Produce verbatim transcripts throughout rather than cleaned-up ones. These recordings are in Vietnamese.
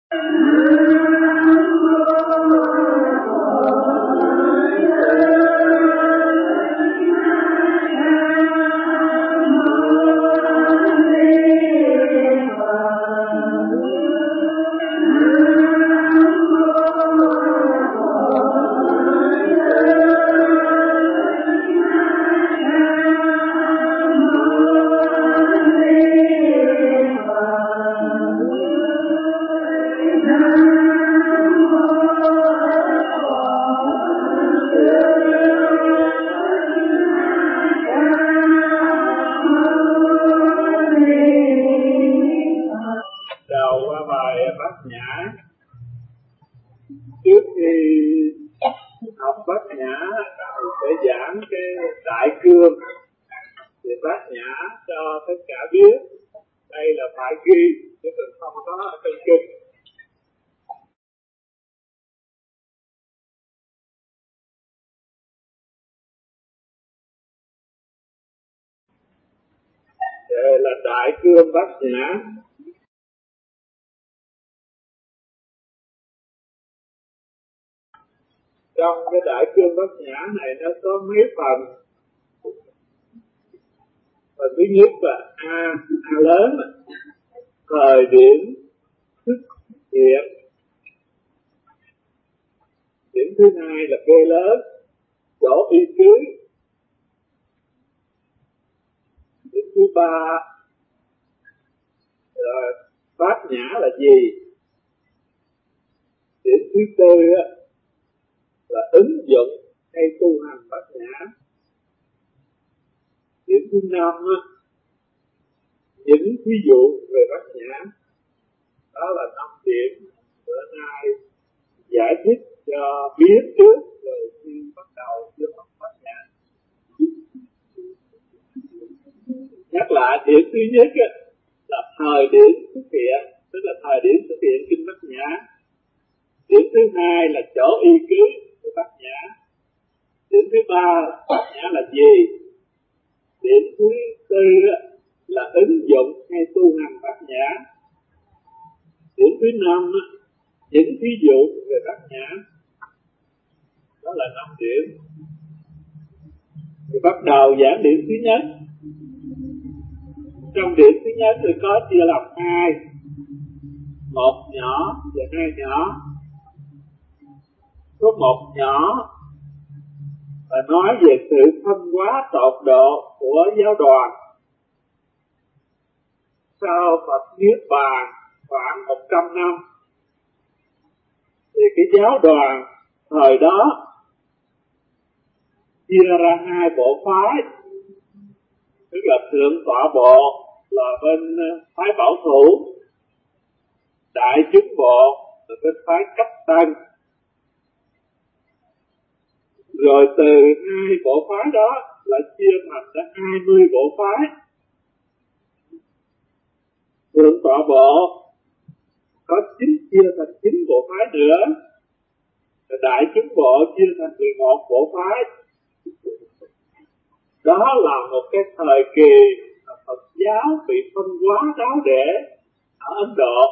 Là Đại Cương Bát Nhã. Trong cái Đại Cương Bát Nhã này nó có mấy phần. Phần thứ nhất là A, A lớn, thời điểm thức hiện. Điểm thứ hai là B lớn, chỗ y cứ. Điểm thứ ba là Bát Nhã là gì? Điểm thứ tư là ứng dụng hay tu hành Bát Nhã. Điểm thứ năm những ví dụ về Bát Nhã. Đó là năm điểm bữa nay giải thích cho biết trước rồi khi bắt đầu chưa học Bát Nhã. Nhắc lại điểm thứ nhất là thời điểm xuất hiện, tức là thời điểm xuất hiện kinh Bát Nhã. Điểm thứ hai là chỗ y cứ của Bát Nhã. Điểm thứ ba là Bát Nhã là gì? Điểm thứ tư là ứng dụng hay tu hành Bát Nhã. Điểm thứ năm những ví dụ về Bát Nhã. Đó là năm điểm. Thì bắt đầu giảng điểm thứ nhất. Trong điểm thứ nhất thì có chia làm hai, một nhỏ và hai nhỏ. Số một nhỏ là nói về sự phân hóa tột độ của giáo đoàn. Sau Phật Niết Bàn khoảng một trăm năm thì cái giáo đoàn thời đó chia ra hai bộ phái, tức là thượng tọa bộ là bên phái bảo thủ, đại chúng bộ là bên phái cách tân. Rồi từ hai bộ phái đó lại chia thành ra hai mươi bộ phái. Thượng tọa bộ có chín chia thành chín bộ phái nữa. Rồi đại chúng bộ chia thành mười một bộ phái. Đó là một cái thời kỳ Phật giáo bị phân hóa đáo để ở Ấn Độ.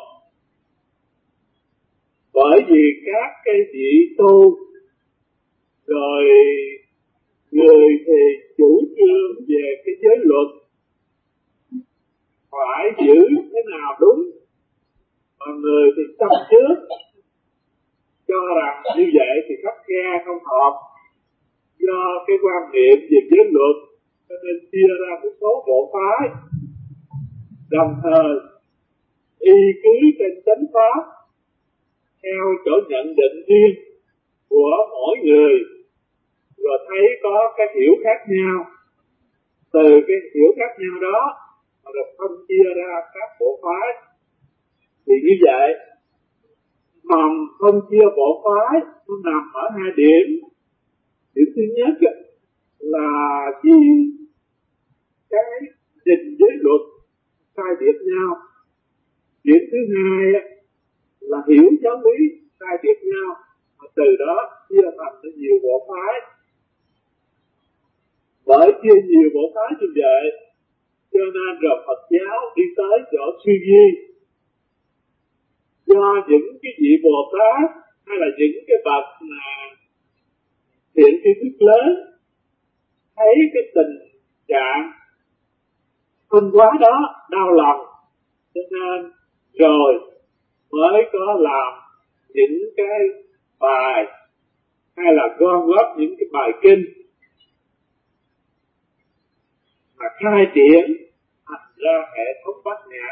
Bởi vì các cái vị tu rồi người thì chủ trương về cái giới luật phải giữ thế nào đúng, mà người thì chấp trước cho rằng như vậy thì khắt khe không hợp. Do cái quan niệm về giới luật cho nên chia ra một số bộ phái. Đồng thời y cứ trên chánh pháp theo chỗ nhận định riêng của mỗi người, rồi thấy có cái hiểu khác nhau. Từ cái hiểu khác nhau đó rồi phân chia ra các bộ phái. Thì như vậy phần phân chia bộ phái nó nằm ở hai điểm. Điểm thứ nhất là vì cái trình giới luật sai biệt nhau. Điểm thứ hai là hiểu giáo lý sai biệt nhau, và từ đó chia thành nhiều bộ phái. Bởi chia nhiều bộ phái như vậy cho nên rồi Phật giáo đi tới chỗ suy vi. do những cái vị Bồ Tát hay là những cái bậc mà thiện tri thức lớn thấy cái tình trạng phân hóa đó đau lòng, cho nên rồi mới có làm những cái bài hay là gom góp những cái bài kinh mà khai triển thành ra hệ thống bát nhã.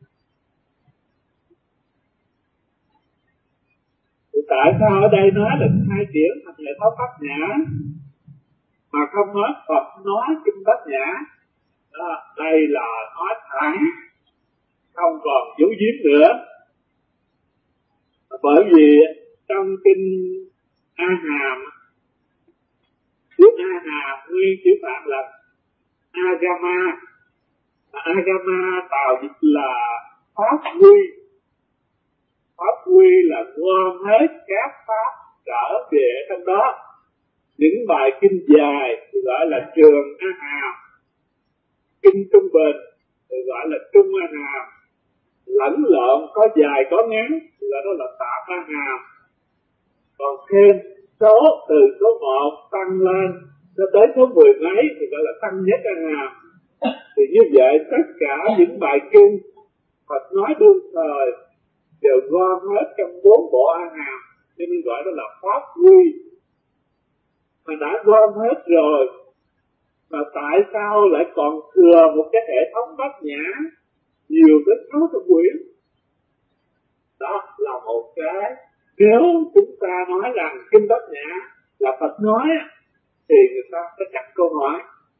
Thì tại sao ở đây nói là khai triển thành hệ thống bát nhã mà không nói Phật nói kinh bát nhã? Đó, đây là nói thẳng, không còn giấu giếm nữa. Bởi vì trong kinh A Hàm, chữ A Hàm nguyên chữ Phạn là Agama. Agama tào dịch là pháp quy. Pháp quy là gom hết các pháp trở về trong đó. Những bài kinh dài thì gọi là trường A Hàm, kinh trung bình thì gọi là trung A Hàm, lẫn lộn có dài có ngắn thì gọi đó là tạp A Hàm. Còn thêm số từ số một tăng lên cho tới số mười mấy thì gọi là tăng nhất A Hàm. Thì như vậy tất cả những bài kinh Phật nói đương thời đều gom hết trong bốn bộ A Hàm, cho nên gọi đó là pháp quy. Mà đã gom hết rồi, mà tại sao lại còn thừa một cái hệ thống bát nhã nhiều đến sáu trăm quyển? Đó là một cái, nếu chúng ta nói rằng kinh bát nhã là Phật nói thì người ta sẽ đặt câu hỏi.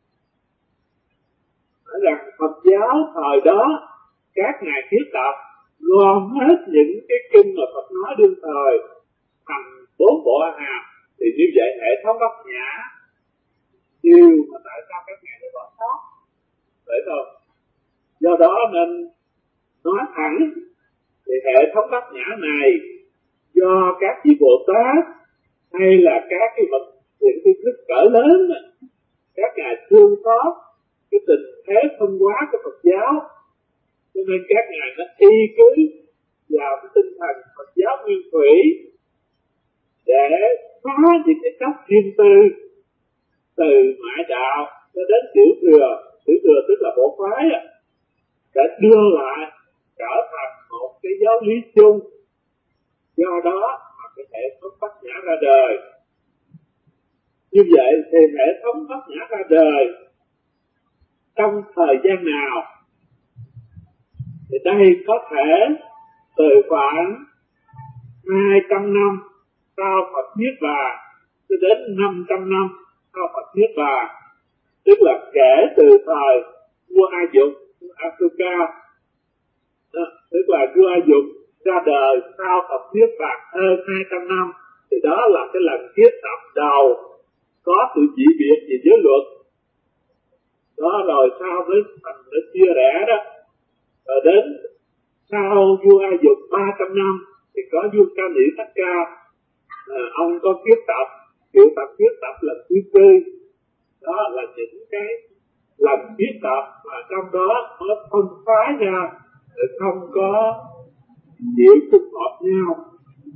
Nói rằng Phật giáo thời đó các ngài thiết lập gom hết những cái kinh mà Phật nói đương thời thành bốn bộ A Hàm, thì như vậy hệ thống bát nhã nhiều mà tại sao các ngài lại bỏ sót? Phải không? Do đó nên nói thẳng thì hệ thống bát nhã này do các vị Bồ Tát hay là các cái bậc thiện tri thức cỡ lớn các ngài thương xót cái tình thế phân hóa của Phật giáo, cho nên các ngài nó y cứ vào cái tinh thần Phật giáo nguyên thủy để phá những cái cấp riêng tư từ ngoại đạo cho đến tiểu thừa. Tiểu thừa tức là bộ phái để đưa lại trở thành một cái giáo lý chung. Do đó mà cái hệ thống bát nhã ra đời. Như vậy thì hệ thống bát nhã ra đời trong thời gian nào? Thì đây có thể từ khoảng hai trăm năm sau Phật Niết Bàn cho đến năm trăm năm sau Phật Niết Bàn, tức là kể từ thời vua A Dục, Asuka, tức là vua A Dục ra đời sau Phật Niết Bàn hơn hai trăm năm, thì đó là cái lần thiết lập đầu có sự chỉ biệt về giới luật. Đó rồi sau với thành nó chia rẽ đó, rồi đến sau vua A Dục ba trăm năm thì có vua Ca Ni Tất Ca, à, ông có kiết tập, kiểu tập kiết tập lần thứ tư. Đó là những cái lần kiết tập mà trong đó nó phân phái ra để không có chịu xung hợp nhau.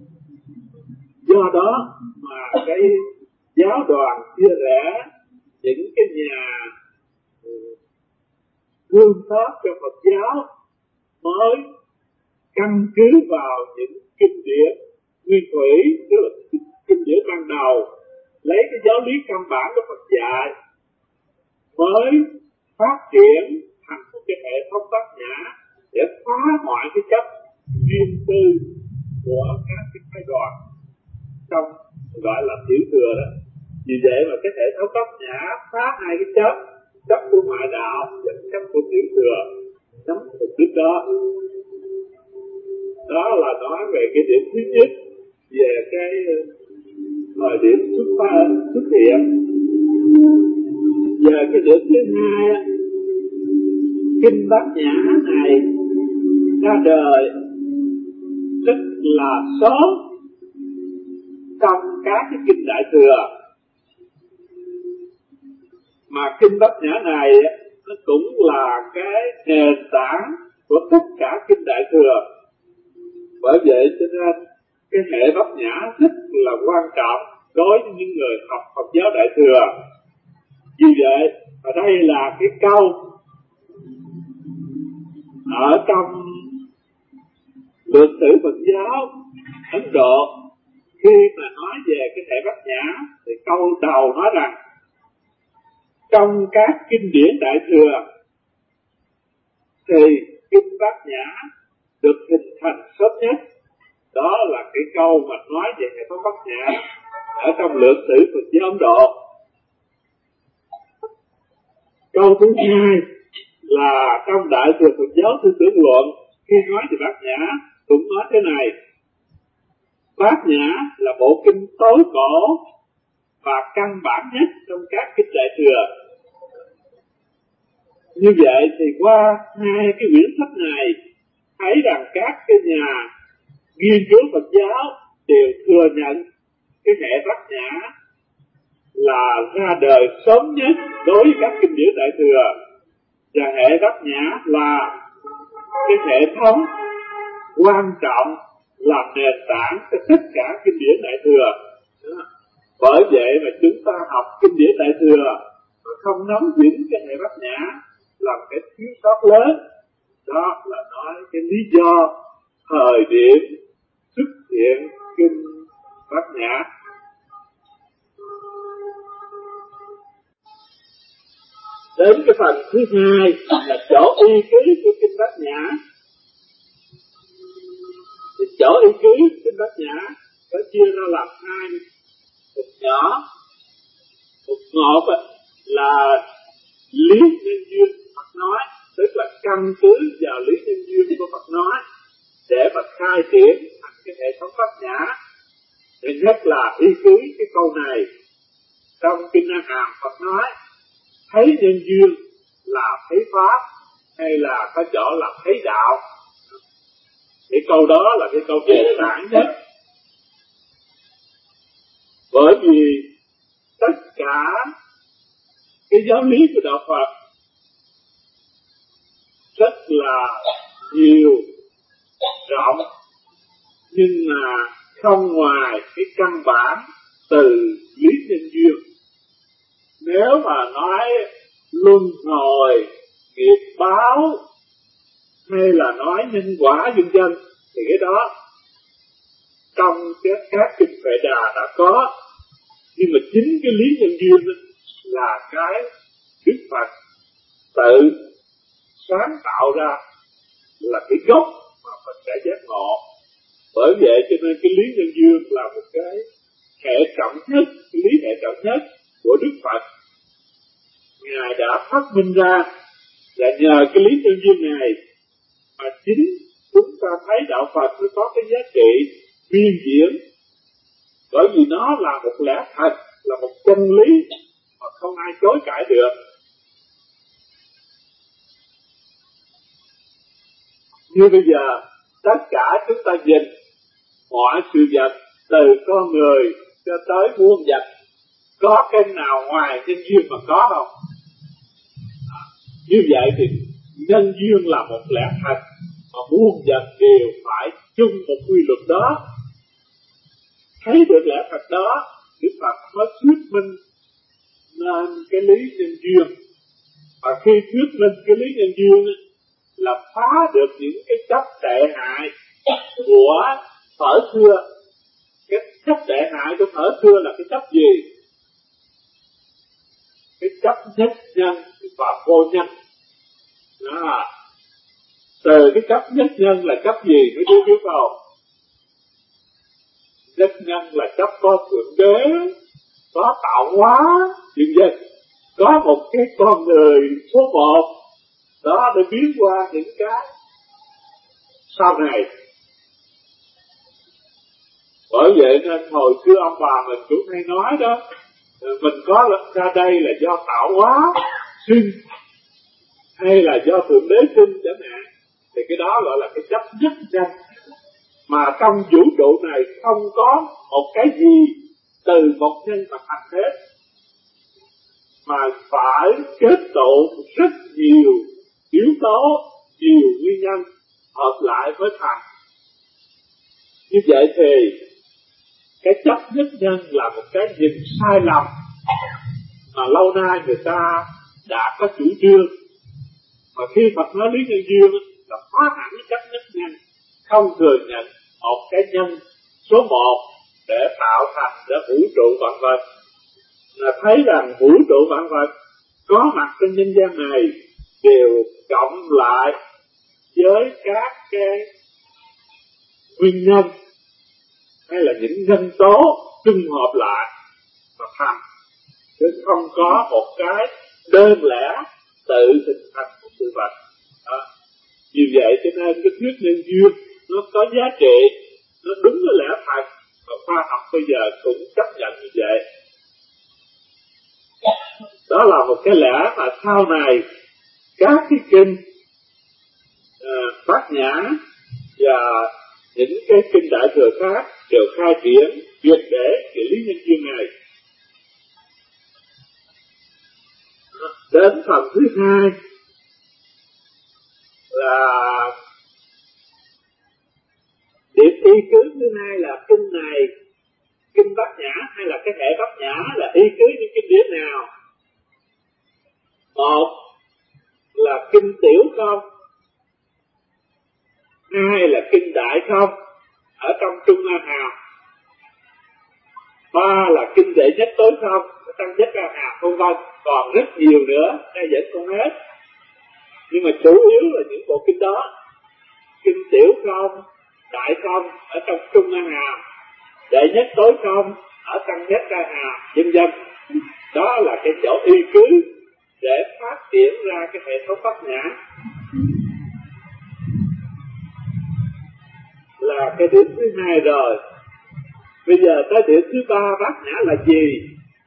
Do đó mà cái giáo đoàn chia rẽ, những cái nhà thương xót cho Phật giáo mới căn cứ vào những kinh điển nguyên thủy, tức là kinh điển ban đầu, lấy cái giáo lý căn bản của Phật dạy mới phát triển thành một cái hệ thống bát nhã để phá hoại cái chấp riêng tư của các cái phái đoàn trong gọi là tiểu thừa đó. Vì vậy mà cái hệ thống bát nhã phá hai cái chấp, chấp của ngoại đạo và chấp của tiểu thừa, nắm mục đích đó. Đó là nói về cái điểm thứ nhất về cái thời điểm xuất phát xuất hiện. Về cái điểm thứ hai, kinh bát nhã này ra đời rất là sớm trong các cái kinh đại thừa, mà kinh bát nhã này nó cũng là cái nền tảng của tất cả kinh đại thừa. Bởi vậy cho nên cái hệ bát nhã rất là quan trọng đối với những người học Phật giáo Đại Thừa. Vì vậy, ở đây là cái câu ở trong lược sử Phật giáo Ấn Độ, khi mà nói về cái hệ bát nhã thì câu đầu nói rằng trong các kinh điển Đại Thừa thì kinh bát nhã được hình thành sớm nhất. Đó là cái câu mà nói về hệ thống bát nhã ở trong lược sử Phật giáo Ấn Độ. Câu thứ hai là trong Đại Thừa Phật giáo Tư Tưởng Luận, khi nói về bát nhã cũng nói thế này: bát nhã là bộ kinh tối cổ và căn bản nhất trong các kinh Đại Thừa. Như vậy thì qua hai cái quyển sách này thấy rằng các cái nhà nghiên cứu Phật giáo đều thừa nhận cái hệ bát nhã là ra đời sớm nhất đối với các kinh điển Đại Thừa, và hệ bát nhã là cái hệ thống quan trọng làm nền tảng cho tất cả kinh điển Đại Thừa. Bởi vậy mà chúng ta học kinh điển Đại Thừa mà không nắm vững cái hệ bát nhã là một cái thiếu sót lớn. Đó là nói cái lý do thời điểm xuất hiện kinh bát nhã. Đến cái phần thứ hai là chỗ y ký của kinh bát nhã. Thì chỗ y ký kinh bát nhã có chia ra làm hai mục nhỏ. Mục một là lý nhân duyên Phật nói, tức là căn cứ vào lý nhân duyên của Phật nói để mà khai triển thành cái hệ thống bát nhã. Thứ nhất là y ký cái câu này trong kinh A Hàm. Phật nói thấy nhân duyên là thấy pháp, hay là có chỗ là thấy đạo. Cái câu đó là cái câu đơn giản nhất. Bởi vì tất cả cái giáo lý của đạo Phật rất là nhiều, rộng, nhưng mà không ngoài cái căn bản từ lý nhân duyên. Nếu mà nói luân hồi, nghiệp báo, hay là nói nhân quả vân vân thì cái đó trong các, các kinh Phệ Đà đã có. Nhưng mà chính cái lý nhân duyên là cái Đức Phật tự sáng tạo ra, là cái gốc mà Phật sẽ giác ngộ. Bởi vậy cho nên cái lý nhân duyên là một cái hệ trọng nhất, cái lý hệ trọng nhất của Đức Phật. Ngài đã phát minh ra, và nhờ cái lý nhân duyên này mà chính chúng ta thấy đạo Phật nó có cái giá trị viên diễn. Bởi vì nó là một lẽ thật, là một chân lý mà không ai chối cãi được. Như bây giờ, tất cả chúng ta nhìn mọi sự vật từ con người cho tới muôn vật, có cái nào ngoài nhân duyên mà có không? Như vậy thì nhân duyên là một lẽ thật mà muôn vật đều phải chung một quy luật đó. Thấy được lẽ thật đó, Đức Phật mới thuyết minh nên cái lý nhân duyên. Và khi thuyết minh cái lý nhân duyên là phá được những cái chấp tệ hại của thuở xưa. Cái chấp tệ hại của thuở xưa là cái chấp gì? Cái chấp nhất nhân và vô nhân. Đó. Từ cái chấp nhất nhân là chấp gì mới đưa biết vào? Nhất nhân là chấp có thượng đế, có tạo hóa, chuyện gì? Có một cái con người số một đó để biến qua những cái sau này. Bởi vậy nên hồi xưa ông bà mình cũng hay nói đó, mình có ra đây là do tạo hóa sinh, hay là do thượng đế sinh chẳng hạn, thì cái đó gọi là cái chấp nhất nhân. Mà trong vũ trụ này không có một cái gì từ một nhân mà thành hết, mà phải kết tụ rất nhiều yếu tố, nhiều nguyên nhân hợp lại mới thành. Như vậy thì cái chấp nhất nhân là một cái nhìn sai lầm mà lâu nay người ta đã có chủ trương. Mà khi Phật nói lý nhân duyên là phá hẳn chấp nhất nhân, không thừa nhận một cái nhân số một để tạo thành để vũ trụ vạn vật, là thấy rằng vũ trụ vạn vật có mặt trên nhân gian này đều cộng lại với các cái nguyên nhân hay là những nhân tố trung hợp lại mà thành, chứ không có một cái đơn lẻ tự hình thành một sự vật. À, như vậy cho nên cái thuyết nhân duyên nó có giá trị, nó đúng với lẽ thật, và khoa học bây giờ cũng chấp nhận như vậy. Đó là một cái lẽ mà sau này các cái kinh à, Bát Nhã và những cái kinh Đại Thừa khác đều khai triển việc để cái lý nhân duyên này. Đến phần thứ hai là điểm y cứ thứ hai là kinh này, kinh Bát Nhã hay là cái hệ Bát Nhã là y cứ những kinh điển nào? Một là kinh tiểu không, hai là kinh đại không ở trong Trung A Hàm, ba là kinh đệ nhất tối không ở trong nhất A Hàm, vân vân, còn rất nhiều nữa, đây vẫn không hết. Nhưng mà chủ yếu là những bộ kinh đó, kinh tiểu không, đại không ở trong Trung A Hàm, đệ nhất tối không ở trong nhất A Hàm, vân vân. Đó là cái chỗ y cứ để phát triển ra cái hệ thống Bát Nhã. Là cái điểm thứ hai rồi. Bây giờ tới điểm thứ ba, Bát Nhã là gì?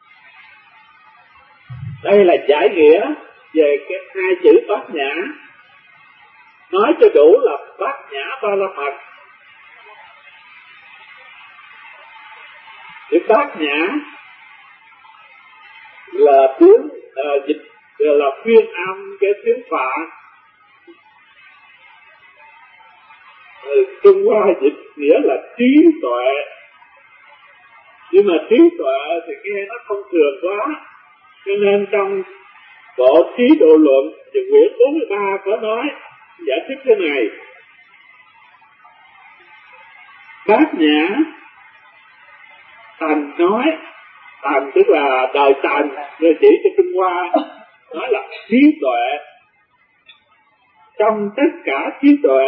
Đây là giải nghĩa về cái hai chữ Bát Nhã. Nói cho đủ là Bát Nhã Ba La Mật. Cái Bát Nhã là tiếng uh, dịch là phiên âm cái tiếng Phạn. Ừ, Trung Hoa dịch nghĩa là trí tuệ, nhưng mà trí tuệ thì nghe nó không thường quá, cho nên trong bộ Trí Độ Luận thì quyển bốn mươi ba có nói giải thích thế này: Bát Nhã Tần nói, Tần tức là đời Tần, người chỉ cho Trung Hoa, nói là trí tuệ. Trong tất cả trí tuệ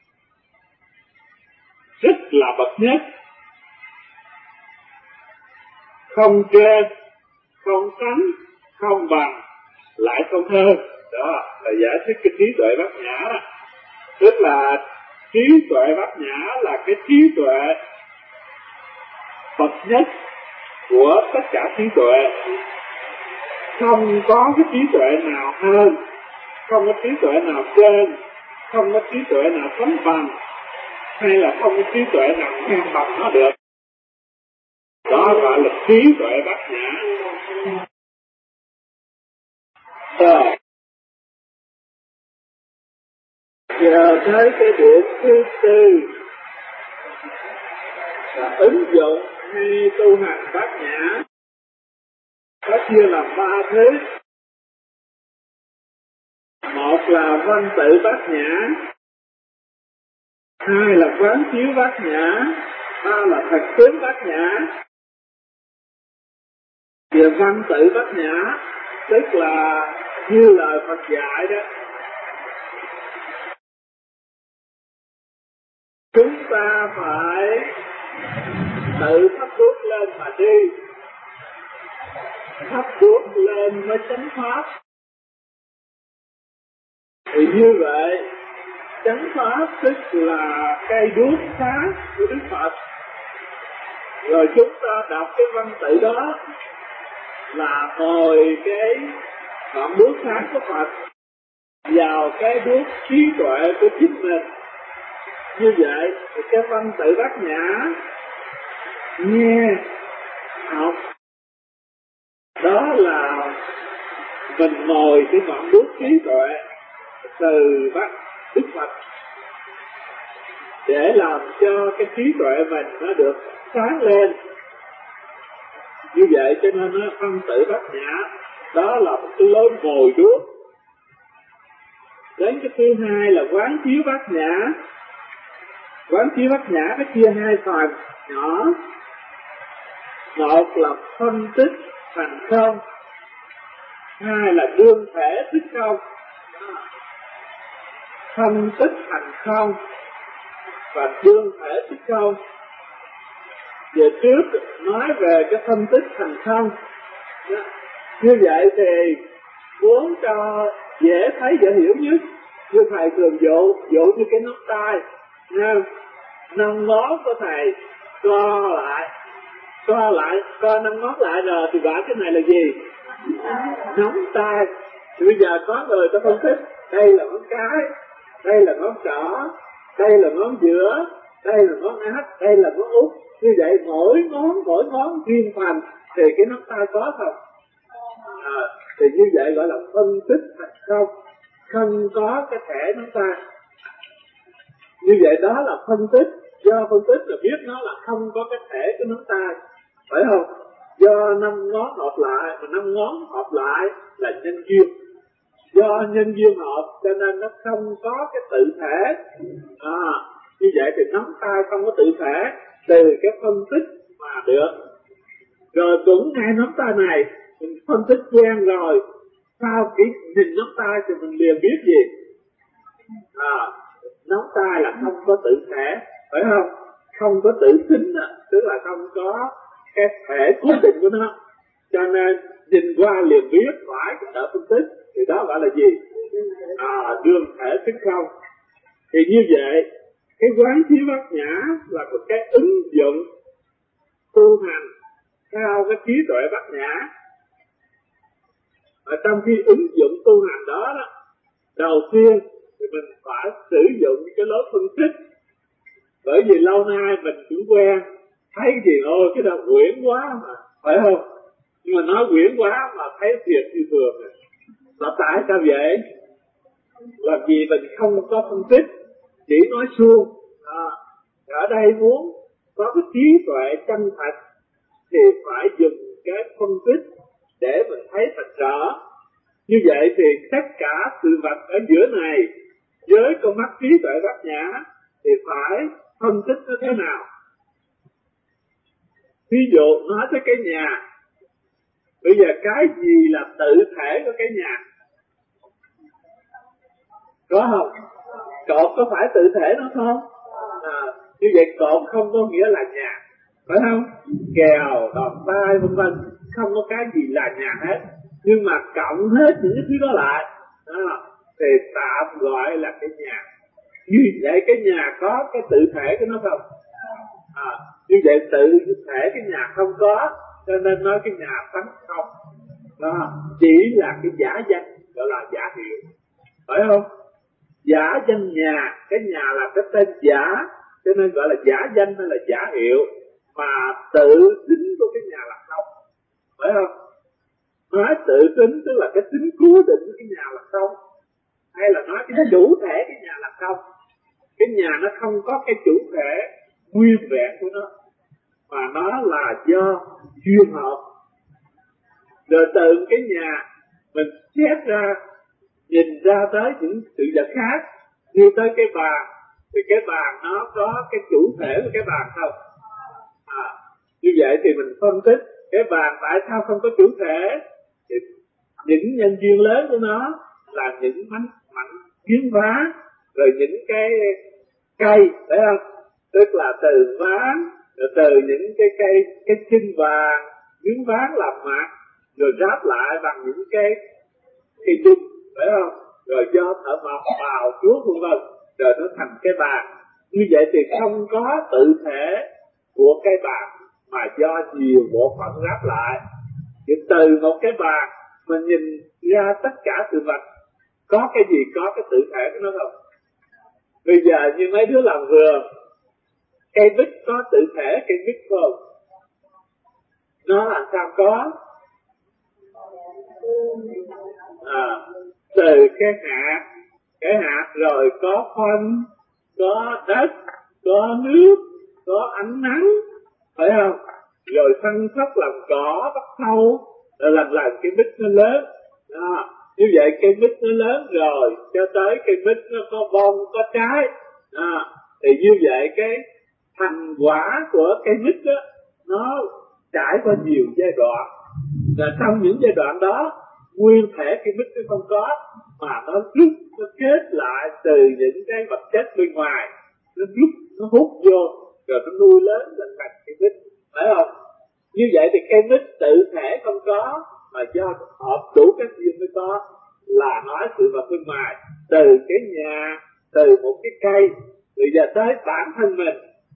rất là bậc nhất, không trên, không sánh, không bằng, lại không hơn. Đó là giải thích cái trí tuệ Bát Nhã đó. Tức là trí tuệ Bát Nhã là cái trí tuệ bậc nhất của tất cả trí tuệ, không có cái trí tuệ nào hơn, không có trí tuệ nào trên, không có trí tuệ nào sánh bằng, hay là không có trí tuệ nào ngang bằng nó được. Đó gọi là trí tuệ Bát Nhã. Rồi giờ tới cái điểm thứ tư là ứng dụng hay tu hành Bát Nhã, có chia làm ba thứ. Một là văn tự Bát Nhã, hai là quán chiếu Bát Nhã, ba là thực tướng Bát Nhã. Về văn tự Bát Nhã tức là như lời Phật dạy đó, chúng ta phải tự thắp đuốc lên mà đi, thắp đuốc lên mới chánh pháp. Thì như vậy chánh pháp tức là cây đuốc sáng của Đức Phật. Rồi chúng ta đọc cái văn tự đó là hồi cái ngọn đuốc sáng của Phật vào cái đuốc trí tuệ của chính mình. Như vậy thì cái văn tự Bát Nhã nghe học đó là mình ngồi cái ngọn đuốc trí tuệ từ Bát Đức Phật. để làm cho cái trí tuệ mình nó được sáng lên. Như vậy cho nên nó phân tử bát nhã đó là một cái lối mồi đuốc. Đến cái thứ hai là quán chiếu bát nhã. Quán chiếu bát nhã nó chia hai phần nhỏ. Một là phân tích thành không, hai là đương thể thức không. Phân tích thành không và đương thể thức không. Về trước nói về cái phân tích thành không. Như vậy thì muốn cho dễ thấy dễ hiểu nhất, như thầy thường dụ dụ như cái nắm tay nha, năm ngón của thầy co lại co lại co năm ngón lại rồi thì bảo cái này là gì? Nắm tay. Thì bây giờ có người ta phân tích đây là ngón cái, đây là ngón trỏ, đây là ngón giữa, đây là ngón áp, đây là ngón út. Như vậy mỗi ngón mỗi ngón riêng phần thì cái nắm tay có không? À, thì như vậy gọi là phân tích thành không, không có cái thể nắm tay. Như vậy đó là phân tích. Do phân tích là biết nó là không có cái thể của nắm tay, phải không? Do năm ngón hợp lại, mà năm ngón hợp lại là nhân duyên. Do nhân duyên hợp cho nên nó không có cái tự thể. À, như vậy thì nắm tay không có tự thể từ cái phân tích mà được. Rồi cũng ngay nắm tay này mình phân tích quen rồi, sau khi nhìn nắm tay thì mình liền biết gì? À, nắm tay là không có tự thể, phải không? Không có tự tính, tức là không có cái thể cố định của nó. Cho nên nhìn qua liền biết phải đỡ phân tích, thì đó gọi là gì? À, đương thể thức không. Thì như vậy cái quán chiếu bát nhã là một cái ứng dụng tu hành theo cái trí tuệ bát nhã. Ở trong khi ứng dụng tu hành đó, đó đầu tiên thì mình phải sử dụng cái lối phân tích. Bởi vì lâu nay mình cũng quen thấy gì ôi cái đó quyển quá mà, phải không? Nhưng mà nói quyển quá mà thấy thiệt như thường này. Là tại sao vậy? Là vì mình không có phân tích, chỉ nói suông. À, ở đây muốn có cái trí tuệ chân thật thì phải dùng cái phân tích để mình thấy thật rõ. Như vậy thì tất cả sự vật ở giữa này với con mắt trí tuệ bát nhã thì phải phân tích nó thế nào. Ví dụ nói tới cái nhà, bây giờ cái gì là tự thể của cái nhà? Có không? Cột có phải tự thể nó không? À, như vậy cột không có nghĩa là nhà, phải không? Kèo, đòn tay vân vân không có cái gì là nhà hết. Nhưng mà cộng hết những cái thứ đó lại đó, thì tạm gọi là cái nhà. Như vậy cái nhà có cái tự thể của nó không? À, như vậy tự thể cái nhà không có, cho nên nói cái nhà tánh không. Đó, chỉ là cái giả danh, gọi là giả hiệu, phải không? Giả danh nhà, cái nhà là cái tên giả, cho nên gọi là giả danh hay là giả hiệu. Mà tự tính của cái nhà là không, phải không? Nói tự tính tức là cái tính cố định của cái nhà là không, hay là nói cái chủ thể cái nhà là không. Cái nhà nó không có cái chủ thể nguyên vẹn của nó, mà nó là do duyên hợp. Rồi từ cái nhà mình xét ra, nhìn ra tới những sự vật khác. Như tới cái bàn, thì cái bàn nó có cái chủ thể của cái bàn không? À, như vậy thì mình phân tích cái bàn tại sao không có chủ thể. Thì những nhân duyên lớn của nó là những mảnh mảnh kiến vá, rồi những cái cây, phải không? Tức là từ ván, rồi từ những cái cây cái chân vàng, miếng ván làm mặt, rồi ráp lại bằng những cái cây chung, phải không? Rồi do thợ mộc bào chuốt vân vân, rồi nó thành cái bàn. Như vậy thì không có tự thể của cái bàn, mà do nhiều bộ phận ráp lại. Thì từ một cái bàn mình nhìn ra tất cả sự vật, có cái gì có cái tự thể của nó không? Bây giờ như mấy đứa làm vườn, cây bích có tự thể cây bích không? Nó làm sao có? À, từ cái hạt, cái hạt rồi có phân, có đất, có nước, có ánh nắng, phải không? Rồi săn sóc làm cỏ, bắt sâu, rồi lần lần cây mít nó lớn. Đó. Như vậy cây mít nó lớn rồi, cho tới cây mít nó có bông, có trái. Đó. Thì như vậy cái thành quả của cây mít đó, nó trải qua nhiều giai đoạn. Và trong những giai đoạn đó, nguyên thể cây mít nó không có, mà nó rút, nó kết lại từ những cái vật chất bên ngoài. Nó rút, nó hút vô, rồi nó nuôi lớn thành thành cây mít. Phải không? Như vậy thì cây mít tự thể không có, mà do hợp đủ các duyên mới có, là nói sự vật bên ngoài, từ cái nhà, từ một cái cây, rồi giờ tới bản thân mình.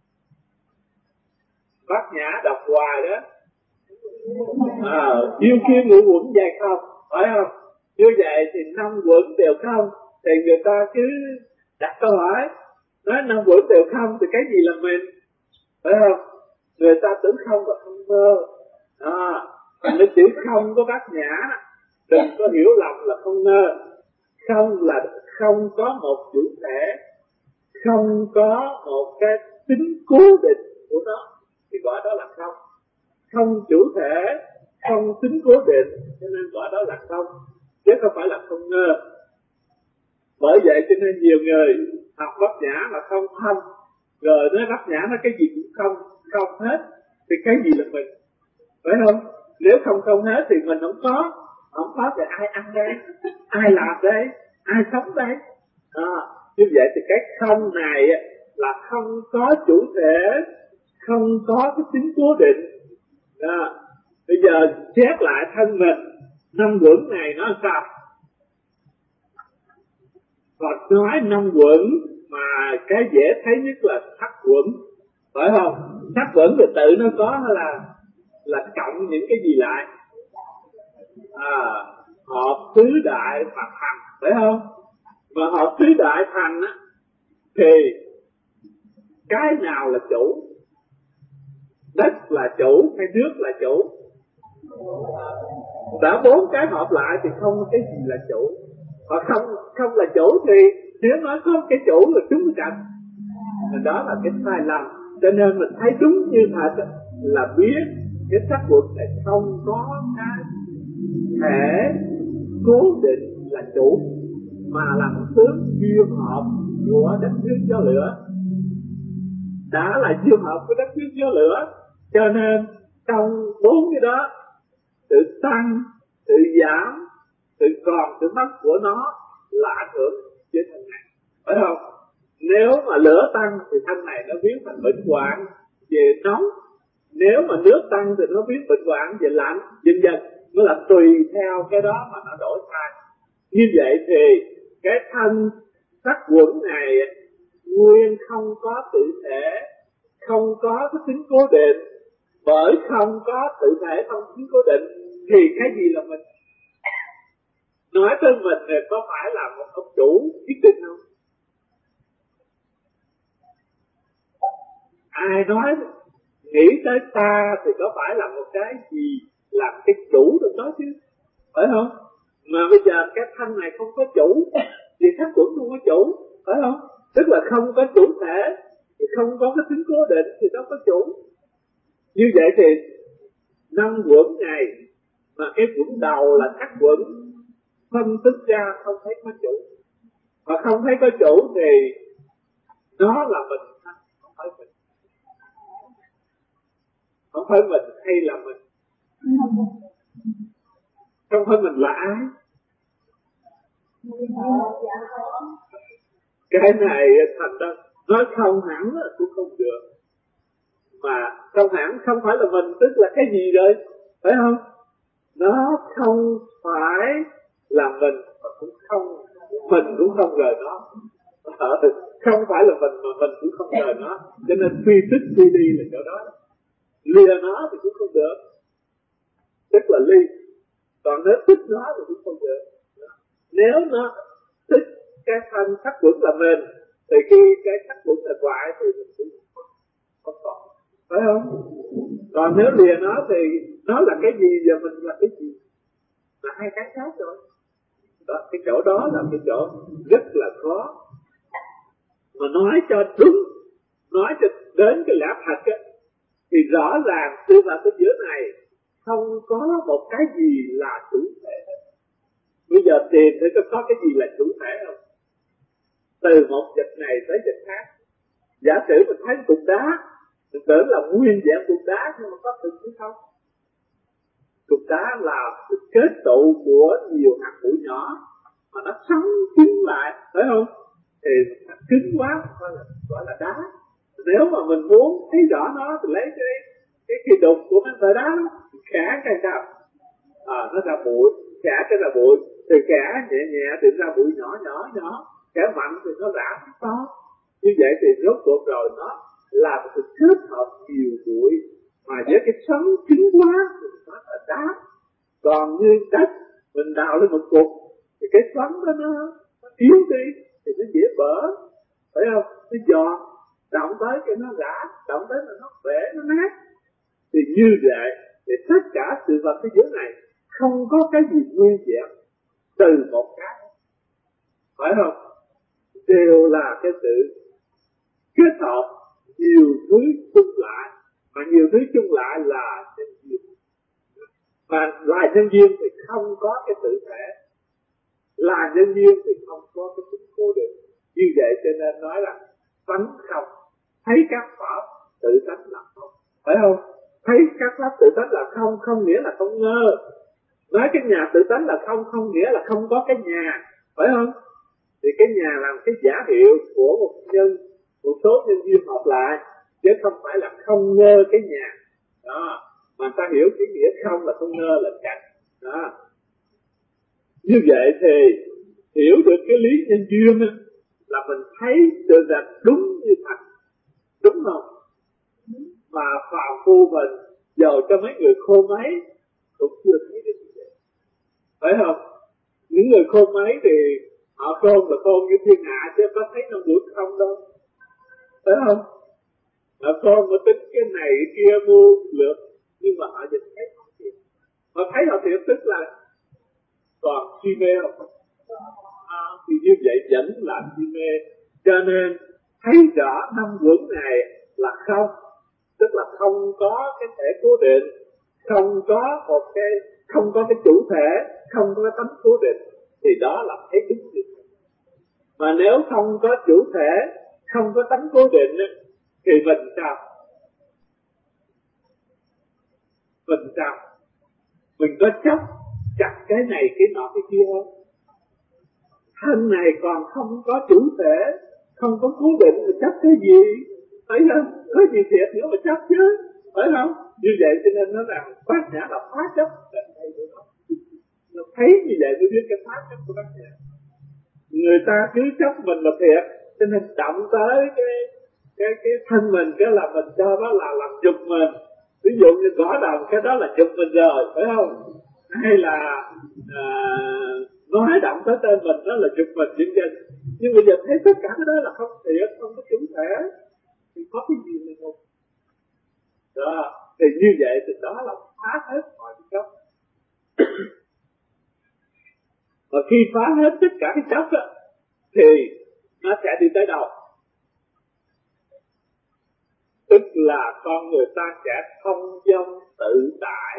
Bát Nhã đọc hoài đó, à, yêu kiên ngũ quẩn dài không, phải không? Như vậy thì năm quẩn đều không, thì người ta cứ đặt câu hỏi, nói năm quẩn đều không thì cái gì là mình, phải không? Người ta tưởng không và không mơ, à, nó chữ không có Bát Nhã, đừng có hiểu lầm là không mơ. Không là không có một chủ thể, không có một cái tính cố định của nó, thì gọi đó là không. Không chủ thể, không tính cố định, cho nên gọi đó là không, chứ không phải là không ngơ. Bởi vậy cho nên nhiều người học Bát Nhã mà không không, rồi nói Bát Nhã nó cái gì cũng không, không hết, thì cái gì là mình, phải không? Nếu không không hết thì mình không có, không có thì ai ăn đây, ai làm đây, ai sống đây? À, như vậy thì cái không này là không có chủ thể, không có cái tính cố định. À, bây giờ xét lại thân mình, năm quẩn này nó sao? Phật nói năm quẩn mà cái dễ thấy nhất là sắc quẩn, phải không? Sắc quẩn thì tự nó có hay là là cộng những cái gì lại? À, hợp tứ đại mà thành, phải không? Mà hợp tứ đại thành á, thì cái nào là chủ? Đất là chủ hay nước là chủ? Đã bốn cái hợp lại thì không có cái gì là chủ. Hoặc không không là chủ thì nếu nói có cái chủ là chúng cạnh, đó là cái sai lầm. Cho nên mình thấy đúng như thật là biết cái sắc quẩn này không có cái thể cố định là chủ, mà là một tướng duyên hợp của đất nước gió lửa. Đã là duyên hợp của đất nước gió lửa, cho nên trong bốn cái đó, sự tăng, sự giảm, sự còn, sự mất của nó là ảnh hưởng với thân này, phải không? Nếu mà lửa tăng thì thân này nó biến thành bệnh hoạn về nóng, nếu mà nước tăng thì nó biến bệnh hoạn về lạnh, dần dần nó là tùy theo cái đó mà nó đổi thay. Như vậy thì cái thân sắc quẩn này nguyên không có tự thể, không có cái tính cố định. Bởi không có tự thể, không tính cố định thì cái gì là mình? Nói tới mình thì có phải là một ông chủ quyết định không? Ai nói nghĩ tới ta thì có phải là một cái gì làm cái chủ được đó chứ, phải không? Mà bây giờ cái thân này không có chủ thì sắc quẩn không có chủ, phải không? Tức là không có chủ thể thì không có cái tính cố định thì nó có chủ. Như vậy thì năm quẩn này mà cái quẩn đầu là sắc quẩn, phân tích ra không thấy có chủ, mà không thấy có chủ thì nó là mình, không phải mình, không phải mình hay là mình, không phải mình là ai. Cái này thành ra nói không hẳn là cũng không được, mà không hẳn không phải là mình tức là cái gì rồi, phải không? Nó không phải là mình mà cũng không, mình cũng không rời nó. Không phải là mình mà mình cũng không rời nó, cho nên phi tích phi đi là chỗ đó. Lìa nó thì cũng không được, tức là ly. Còn nếu thích nó thì cũng không được. Nếu nó thích cái thân sắc quẩn là mình, thì khi cái sắc quẩn là hoại thì mình cũng không còn, phải không? Còn nếu lìa nó thì nó là cái gì và mình là cái gì, là hai cái khác rồi. Đó, cái chỗ đó là cái chỗ rất là khó mà nói cho đúng, nói cho đến cái lẽ thật á, thì rõ ràng sự vật ở giữa này không có một cái gì là chủ thể hết. Bây giờ tìm thấy có, có cái gì là chủ thể không? Từ một vật này tới vật khác. Giả sử mình thấy cục đá, mình tưởng là nguyên dạng cục đá, nhưng mà có thực hay không? Cục đá là sự kết tụ của nhiều hạt bụi nhỏ mà nó sống cứng lại, phải không? Thì cứng quá gọi là, gọi là đá. Nếu mà mình muốn thấy rõ nó thì lấy cái cái cái đục của cái tờ đá đó, khẽ cái sao? À, nó ra bụi, khẽ cái ra bụi, thì khẽ nhẹ nhẹ thì ra bụi nhỏ nhỏ nhỏ, khẽ mạnh thì nó rã to. Như vậy thì rốt cuộc rồi nó là một sự kết hợp nhiều bụi mà với cái sống cứng quá thì nó là đá. Còn như đất mình đào lên một cục thì cái xoắn đó nó, nó yếu đi thì nó dễ vỡ, phải không? Nó giòn, động tới cái nó rã, động tới là nó bể, nó nát. Thì như vậy thì tất cả sự vật thế giới này không có cái gì nguyên vẹn từ một cái, phải không? Đều là cái sự kết hợp nhiều thứ chung lại, mà nhiều thứ chung lại là nhân duyên. Và là nhân duyên thì không có cái tự thể, là nhân duyên thì không có cái tính cố định. Như vậy cho nên nói là tánh không, thấy các pháp tự tánh là không, phải không? Thấy các pháp tự tánh là không, không nghĩa là không ngơ. Nói cái nhà tự tánh là không, không nghĩa là không có cái nhà, phải không? Thì cái nhà là một cái giả hiệu của một nhân, một số nhân duyên hợp lại, chứ không phải là không ngơ cái nhà. Đó, mà ta hiểu cái nghĩa không là không ngơ là cảnh. Đó. Như vậy thì hiểu được cái lý nhân duyên á, là mình thấy được là đúng như thật, đúng không? Mà phàm phu mình dầu cho mấy người khôn mấy cũng chưa thấy được như vậy, phải không? Những người khôn mấy thì họ khôn là khôn như thiên hạ chứ có thấy nó được không đâu, phải không? Họ khôn mà tính cái này cái kia mưu lược, nhưng mà họ nhìn thấy họ thiệt, họ thấy họ thiệt tức là còn si mê không? À, thì như vậy vẫn là si mê. Cho nên thấy rõ năm quẩn này là không, tức là không có cái thể cố định, không có một cái, không có cái chủ thể, không có cái tánh cố định, thì đó là thấy đúng như thế. Mà nếu không có chủ thể, không có tánh cố định thì mình sao? Mình sao? Mình có chấp chặt cái này cái nọ cái kia không? Thân này còn không có chủ thể, không có cố định thì chấp cái gì? Phải không? Có gì thiệt nữa mà chấp chứ, phải không? Như vậy cho nên nó là bát nhã là phá chấp. Nó thấy như vậy mới biết cái phá chấp của bát nhã. Người ta cứ chấp mình là thiệt, cho nên động tới cái cái cái thân mình cái là mình cho đó là làm nhục mình. Ví dụ như gõ đầu cái đó là nhục mình rồi, phải không? Hay là à, nói động tới tên mình đó là nhục mình những gì. Nhưng bây giờ thấy tất cả cái đó là không thiệt, không có chủ thể, thì có cái gì mà không? Đó, thì như vậy thì đó là phá hết mọi cái chấp. Và khi phá hết tất cả cái chấp á, thì nó sẽ đi tới đâu? Tức là con người ta sẽ thông dong tự tại.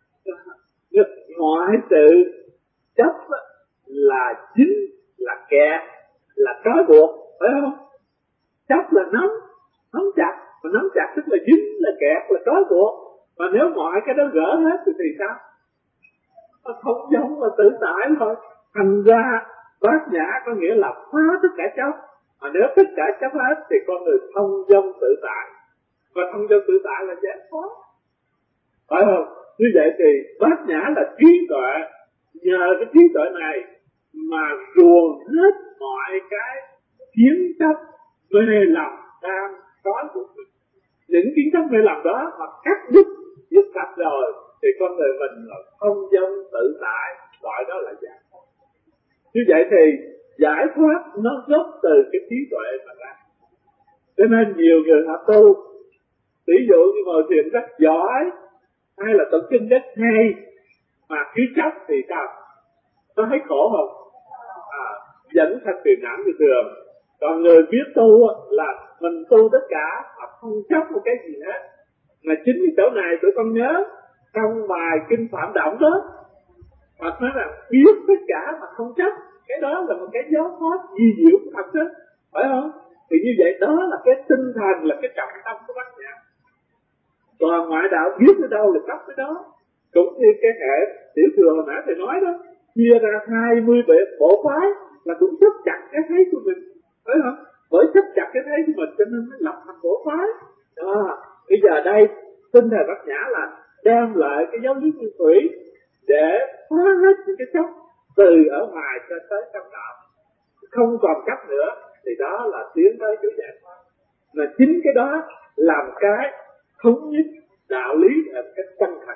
Mọi sự chấp là dính, là kẹt, là trói buộc, phải không? Chấp là nắm, nắm chặt, mà nắm chặt tức là dính, là kẹt, là trói buộc. Và nếu mọi cái đó gỡ hết thì, thì sao? Nó thông dong và tự tại thôi. Thành ra bát nhã có nghĩa là phá tất cả chấp. Mà nếu tất cả chấp hết thì con người thông dong tự tại. Và thông dong tự tại là giải thoát, phải không? Như vậy thì bát nhã là trí tuệ. Nhờ cái trí tuệ này mà ruồn hết mọi cái kiến chấp mê lầm đang trói buộc mình. Những kiến chấp mê lầm đó mà cắt đứt dứt sạch rồi thì con người mình là thông dong tự tại, gọi đó là giải thoát. Như vậy thì giải thoát nó gốc từ cái trí tuệ mà ra. Cho nên nhiều người họ tu, ví dụ như ngồi thiền rất giỏi hay là tụng kinh rất hay, mà cứ chấp thì sao? Nó thấy khổ không? À, dẫn thành phiền não như thường. Còn người biết tu là mình tu tất cả mà không chấp một cái gì hết. Mà chính cái chỗ này tụi con nhớ trong bài kinh Phạm Động đó, Phật nói là biết tất cả mà không chấp. Cái đó là một cái giáo pháp di diệu của Phật đó, phải không? Thì như vậy đó là cái tinh thần, là cái trọng tâm của Bát Nhã. Còn ngoại đạo biết ở đâu là chấp cái đó. Cũng như cái hệ tiểu thừa hồi nãy thầy nói đó, chia ra hai mươi bộ phái là cũng chấp chặt cái thấy của mình, phải không? Bởi chấp chặt cái thấy của mình cho nên mới lập thành bộ phái. Đó. Bây giờ đây tinh thần Bát Nhã là đem lại cái giáo lý nguyên thủy để phá hết những cái chấp từ ở ngoài cho tới trong đạo, không còn chấp nữa, thì đó là tiến tới cái giải thoát. Mà chính cái đó làm cái thống nhất đạo lý ở cách chân thật.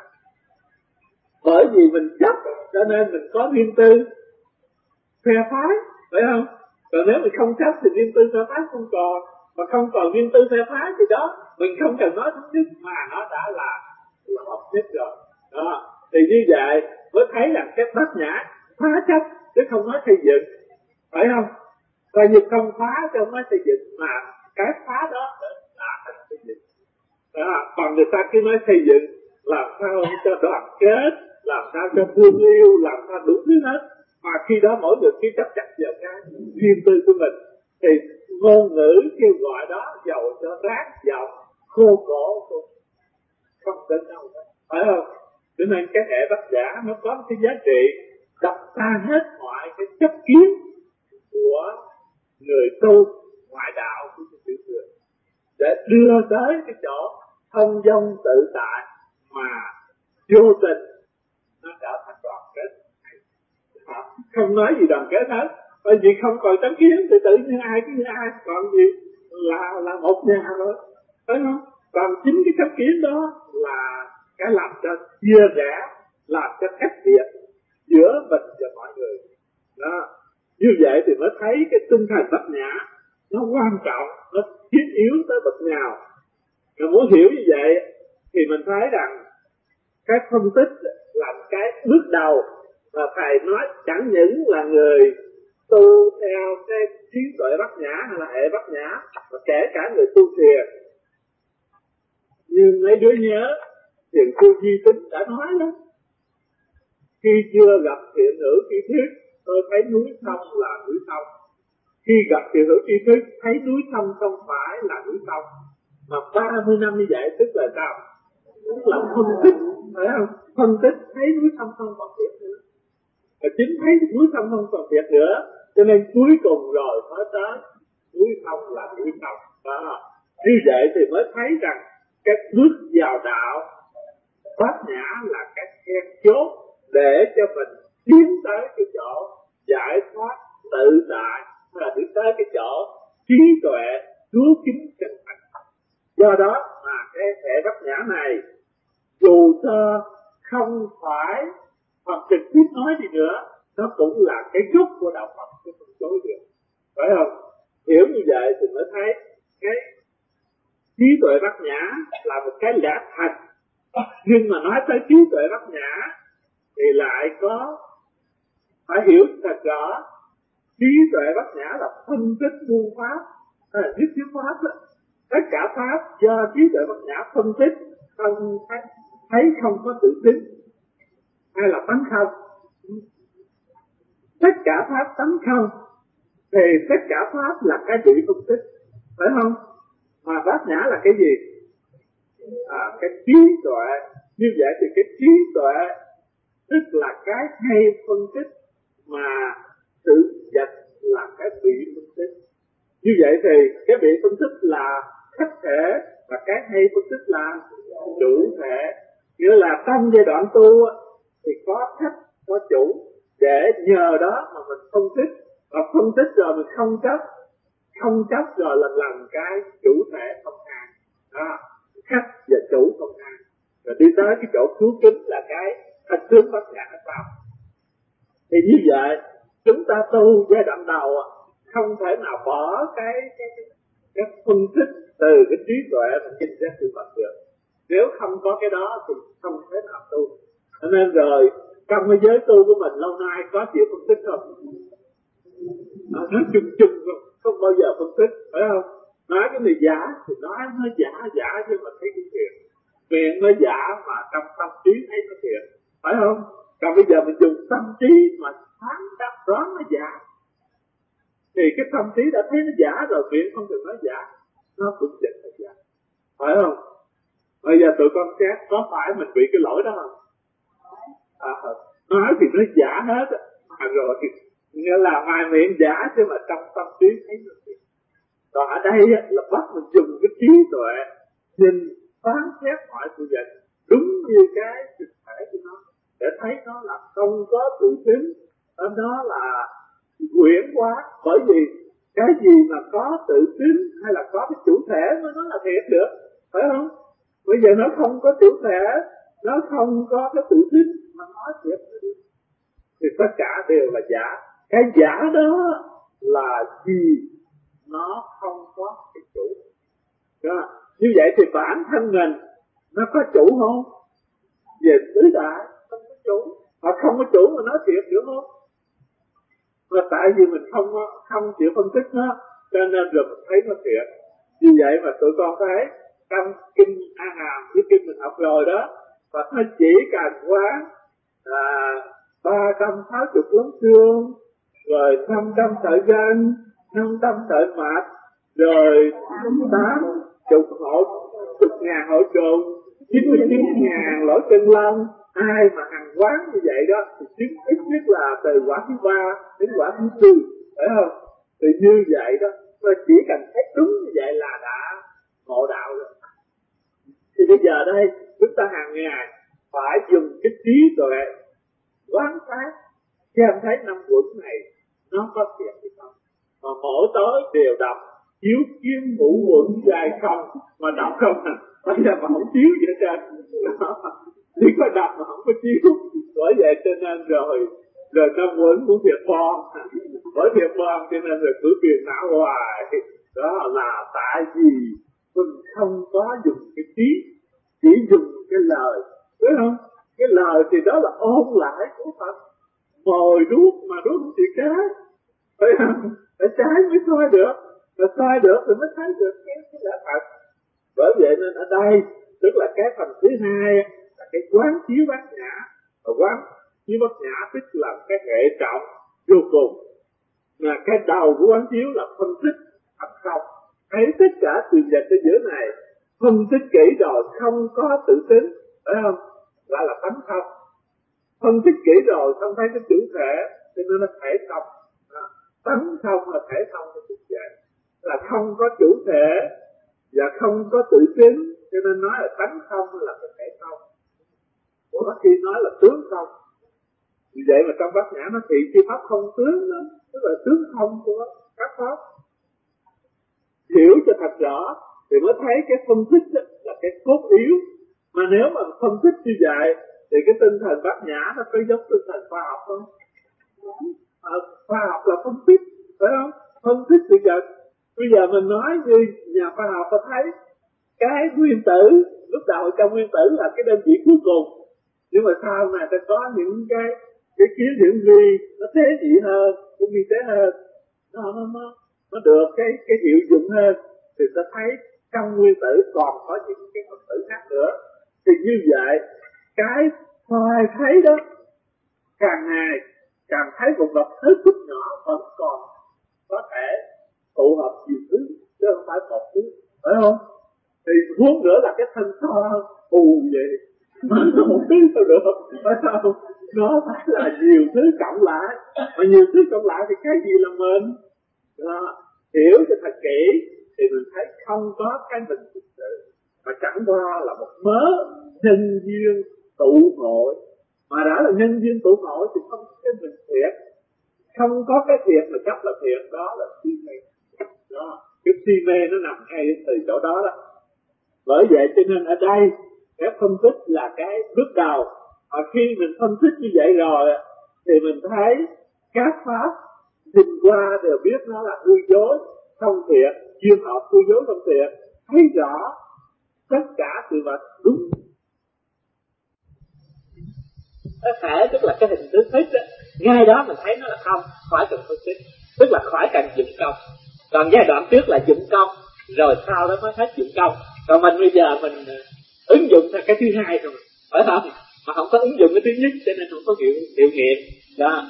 Bởi vì mình chấp cho nên mình có riêng tư phe phái, phải không? Còn nếu mình không chấp thì riêng tư phe phái không còn, mà không còn riêng tư phe phái thì đó mình không cần nói thống nhất mà nó đã là là hợp nhất rồi. Đó. Thì như vậy mới thấy rằng cái Bát Nhã phá chấp chứ không nói xây dựng, phải không? Coi như không phá chứ không nói xây dựng, mà cái phá đó đã thành xây dựng. Đó. Còn người ta cứ nói xây dựng làm sao cho đoàn kết, làm sao cho thương yêu, làm sao đủ thứ hết, mà khi đó mỗi người cứ chấp chặt vào cái riêng tư của mình thì ngôn ngữ kêu gọi đó dầu cho rác giọng khô cổ cũng không đến đâu hết, phải không? Cho nên cái hệ Bát Nhã nó có cái giá trị đập tan hết mọi cái chấp kiến của người tu ngoại đạo của tiểu thừa, để đưa tới cái chỗ thông dong tự tại mà vô tình nó trở thành đoàn kết. Không nói gì đoàn kết hết, bởi vì không còn chấp kiến thì tự nhiên ai cứ như ai, còn gì là là một nhà rồi, phải không? Còn chính cái chấp kiến đó là cái làm cho chia rẽ, làm cho khác biệt giữa mình và mọi người. Đó. Như vậy thì mới thấy cái tinh thần Bát Nhã nó quan trọng, nó thiết yếu tới bậc nào. Nếu muốn hiểu như vậy thì mình thấy rằng cái phân tích là cái bước đầu mà thầy nói chẳng những là người tu theo cái trí tuệ Bát Nhã hay là hệ Bát Nhã, mà kể cả người tu thiền. Nhưng mấy đứa nhớ thiền sư Di Tính đã nói đó, khi chưa gặp thiện hữu tri thức tôi thấy núi sông là núi sông, khi gặp thiện hữu tri thức thấy núi sông không phải là núi sông. Mà ba mươi năm như vậy tức là sao? Tức là phân tích, phải không? Phân tích thấy núi sông không còn thiệt nữa, và chính thấy núi sông không còn thiệt nữa, cho nên cuối cùng rồi mới tới núi sông là núi sông. Đó. Như vậy thì mới thấy rằng cái bước vào đạo Bát Nhã là cái then chốt để cho mình tiến tới cái chỗ giải thoát tự tại, là đi tới cái chỗ trí tuệ cứu kính chân thành. Do đó mà cái hệ Bát Nhã này dù cho không phải Phật trực tiếp nói gì nữa, nó cũng là cái gốc của đạo Phật, chứ không chối được, phải không? Hiểu như vậy thì mới thấy cái trí tuệ Bát Nhã là một cái lẽ thật. Nhưng mà nói tới trí tuệ Bát Nhã thì lại có phải hiểu thật rõ, trí tuệ Bát Nhã là phân tích muôn pháp, hay là nhất thiết pháp đó. Tất cả pháp do trí tuệ Bát Nhã phân tích, không thấy, thấy không có tự tính hay là tánh không. Tất cả pháp tánh không thì tất cả pháp là cái bị phân tích, phải không? Mà Bát Nhã là cái gì? À, cái trí tuệ. Như vậy thì cái trí tuệ tức là cái hay phân tích, mà sự vật là cái bị phân tích. Như vậy thì cái bị phân tích là khách thể, và cái hay phân tích là chủ thể. Nghĩa là trong giai đoạn tu thì có khách, có chủ, để nhờ đó mà mình phân tích, và phân tích rồi mình không chấp, không chấp rồi lần lần cái chủ thể không an. Đó, khách và chủ không an, rồi đi tới cái chỗ cứu kính là cái thanh tướng Bát Nhã pháp. Thì như vậy chúng ta tu giai đoạn đầu không thể nào bỏ cái cái, cái, cái phân tích từ cái trí tuệ mà nhìn ra sự vật được. Nếu không có cái đó thì không thể nào tu. Cho nên rồi trong cái giới tu của mình lâu nay có chịu phân tích không? Nó chung chung không? không bao giờ phân tích, phải không? Nói cái này giả thì nói nó giả giả chứ mà thấy cái thiệt, miệng nó giả mà trong tâm trí thấy nó thiệt, phải không? Còn bây giờ mình dùng tâm trí mà phán đáp đoán nó giả, thì cái tâm trí đã thấy nó giả rồi, miệng không được nói giả, nó cũng chính là giả, phải không? Bây giờ tụi con xét có phải mình bị cái lỗi đó không? À, nói thì nó giả hết, à, rồi nghĩa là ngoài miệng giả chứ mà trong tâm trí thấy nó thiệt. Còn ở đây là bắt mình dùng cái trí tuệ nhìn phán xét mọi sự vật đúng như cái thực thể của nó, để thấy nó là không có tự tính, nó là quyển hóa. Bởi vì cái gì mà có tự tính hay là có cái chủ thể mới nó là thiệt được, phải không? Bây giờ nó không có chủ thể, nó không có cái tự tính mà nói thiệt thì tất cả đều là giả. Cái giả đó là gì? Nó không có cái chủ. Đó. Như vậy thì bản thân mình nó có chủ không? Về tứ đại không có chủ, mà không có chủ mà nói thiệt được không? Mà tại vì mình không không chịu phân tích nó, cho nên rồi mình thấy nó thiệt. Vì vậy mà tụi con thấy trong kinh A Hàm, cái kinh mình học rồi đó, và nó chỉ cần quán à, ba trăm sáu chục lóng xương, rồi năm trăm sợi gân, năm trăm sợi mạch, rồi tám chục hộ, chục ngàn hộ trùng, chín mươi chín ngàn lỗ chân lông. Ai mà hàng quán như vậy đó thì chứng ít nhất là từ quả thứ ba đến quả thứ tư, phải không? Thì như vậy đó, và chỉ cần thấy đúng như vậy là đã ngộ đạo rồi. Thì bây giờ đây chúng ta hàng ngày phải dùng cái trí tuệ quán sát xem thấy năm quẩn này nó có thiệt hay không. Mà mỗi tối đều đọc chiếu kiếm ngũ quẩn dài không, mà đọc không à, bây giờ mà không chiếu vậy trên, chỉ có đọc mà không có chiếu. Bởi vậy cho nên rồi rồi năm quẩn cũng thiệt bon, bởi thiệt bon cho nên rồi cứ phiền não hoài. Đó là tại vì mình không có dùng cái trí, chỉ dùng cái lời, đúng không? Cái lời thì đó là ôn lại của Phật, mồi đuốc mà đuốc không chịu trái, phải không? Phải trái mới soi được, mà soi được thì mới thấy được cái cái lẽ thật. Bởi vậy nên ở đây tức là cái phần thứ hai là cái quán chiếu bát nhã, và quán chiếu bát nhã tức là cái hệ trọng vô cùng. Mà cái đầu của quán chiếu là phân tích thật không, thấy tất cả sự vật ở giữa này, phân tích kỹ rồi không có tự tính, phải không? Lại là tánh không. Phân tích kỹ rồi không thấy cái chủ thể, cho nên nó thể không. Tánh không là thể không của thực vậy, là không có chủ thể và không có tự tính, cho nên nói là tánh không là cái thể không. Có khi nói là tướng không. Vì vậy mà trong bát nhã nó thị chi pháp không tướng đó, tức là tướng không của các pháp. Hiểu cho thật rõ thì mới thấy cái phân tích là cái cốt yếu. Mà nếu mà phân tích như vậy thì cái tinh thần bát nhã nó có giống tinh thần khoa học không? À, khoa học là phân tích, phải không? Phân tích sự vật. Bây giờ mình nói như nhà khoa học có thấy cái nguyên tử, lúc đầu trong nguyên tử là cái đơn vị cuối cùng, nhưng mà sau này ta có những cái cái kiến hiển vi nó tế nhị hơn, cũng vi tế hơn, nó nó nó được cái cái hiệu dụng hơn, thì ta thấy trong nguyên tử còn có những cái phần tử khác nữa. Thì như vậy cái khoai thấy đó càng ngày càng thấy một vật hết sức nhỏ vẫn còn có thể tụ hợp nhiều thứ chứ không phải một thứ, phải không? Thì muốn nữa là cái thân to ù vậy mà nó một thứ sao được, phải không? Nó phải là nhiều thứ cộng lại, mà nhiều thứ cộng lại thì cái gì là mình? Đó. Hiểu cho thật kỹ thì mình thấy không có cái mình thực sự, mà chẳng qua là một mớ nhân duyên tụ hội. Mà đã là nhân duyên tụ hội thì không có cái mình thiệt, không có cái thiệt mà chấp là thiệt, đó là si mê. Đó, cái si mê nó nằm ngay từ chỗ đó đó. Bởi vậy cho nên ở đây cái phân tích là cái bước đầu. Và khi mình phân tích như vậy rồi thì mình thấy các pháp nhìn qua đều biết nó là hư dối không thiệt, duyên hợp hư dối không thiệt, thấy rõ tất cả sự vật đúng. Cái thể tức là cái hình tướng thích đó, ngay đó mình thấy nó là không, khỏi cần phân tích, tức là khỏi cần dụng công. Còn giai đoạn trước là dụng công, rồi sau đó mới hết dụng công. Còn mình bây giờ mình ứng dụng theo cái thứ hai rồi, phải không? Mà không có ứng dụng cái thứ nhất, cho nên không có hiệu hiệu nghiệm đó.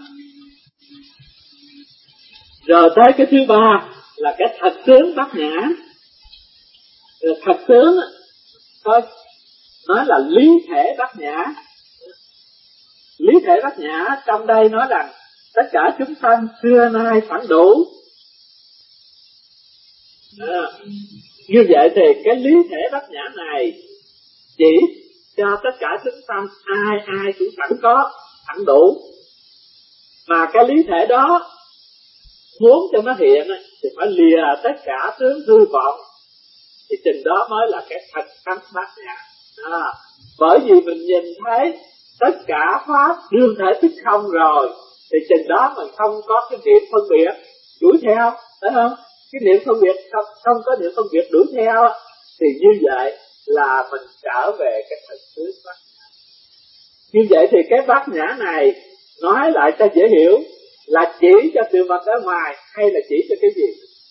Rồi tới cái thứ ba là cái thật tướng bát nhã. Rồi thật tướng có nói là lý thể bát nhã. Lý thể bát nhã trong đây nói rằng tất cả chúng sanh xưa nay phản đủ. À, như vậy thì cái lý thể bát nhã này chỉ cho tất cả chúng sanh ai ai cũng sẵn có, sẵn đủ. Mà cái lý thể đó muốn cho nó hiện thì phải lìa tất cả tướng hư vọng, thì chừng đó mới là cái thật tánh bát nhã. À, bởi vì mình nhìn thấy tất cả pháp đương thể tức không rồi, thì chừng đó mình không có cái niệm phân biệt đuổi theo, phải không? Cái niệm phân biệt không, không có niệm phân biệt đuổi theo, thì như vậy là mình trở về cái thật tướng bát nhã. Như vậy thì cái bát nhã này nói lại cho dễ hiểu là chỉ cho sự vật ở ngoài hay là chỉ cho cái gì?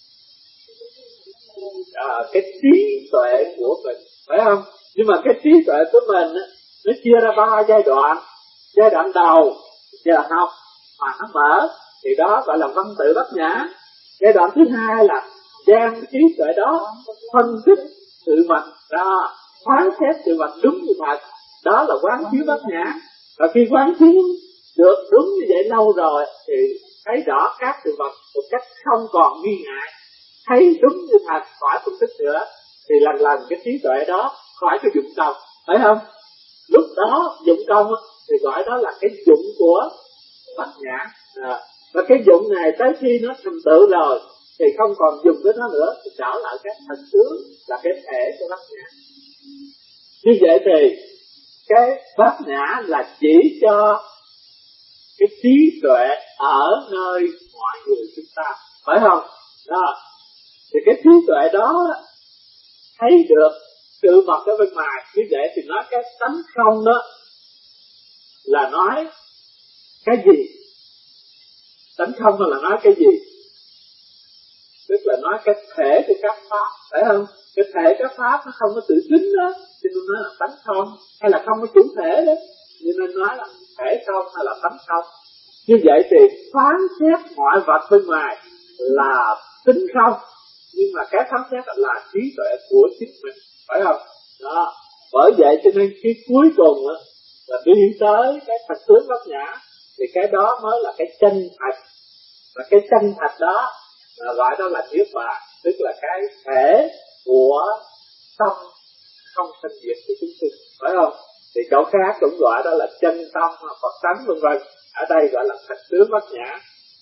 À, cái trí tuệ của mình, phải không? Nhưng mà cái trí tuệ của mình nó chia ra ba giai đoạn. Giai đoạn đầu giờ học mà nó mở thì đó gọi là văn tự bát nhã. Giai đoạn thứ hai là đem trí tuệ đó phân tích sự vật đó, phán xét sự vật đúng như thật, đó là quán chiếu bát nhã. Và khi quán chiếu được đúng như vậy lâu rồi thì thấy rõ các sự vật một cách không còn nghi ngại, thấy đúng như thật, khỏi phân tích nữa, thì lần lần cái trí tuệ đó khỏi cái dụng công, phải không? Lúc đó dụng công thì gọi đó là cái dụng của bát nhã. À, và cái dụng này tới khi nó thành tựu rồi thì không còn dùng với nó nữa, thì trở lại cái thật tướng là cái thể của bát nhã. Như vậy thì cái bát nhã là chỉ cho cái trí tuệ ở nơi mọi người chúng ta, phải không? Đó. Thì cái trí tuệ đó thấy được sự vật ở bên ngoài. Như vậy thì nói cái tánh không đó là nói cái gì? Tánh không là nói cái gì? Tức là nói cái thể của các pháp, phải không? Cái thể các pháp nó không có tự tính đó, cho nên nó là tánh không, hay là không có chủ thể đó, cho nên nói là thể không hay là tánh không. Như vậy thì phán xét mọi vật bên ngoài là tính không, nhưng mà cái phán xét là trí tuệ của chính mình, phải không? Đó. Bởi vậy cho nên cái cuối cùng đó, là đi tới cái thật tướng bát nhã, thì cái đó mới là cái chân thật. Và cái chân thật đó là gọi đó là niết bàn, tức là cái thể của tâm không sinh diệt của chúng sinh, phải không? Thì chỗ khác cũng gọi đó là chân tâm, Phật tánh vân vân. Ở đây gọi là thật tướng bát nhã.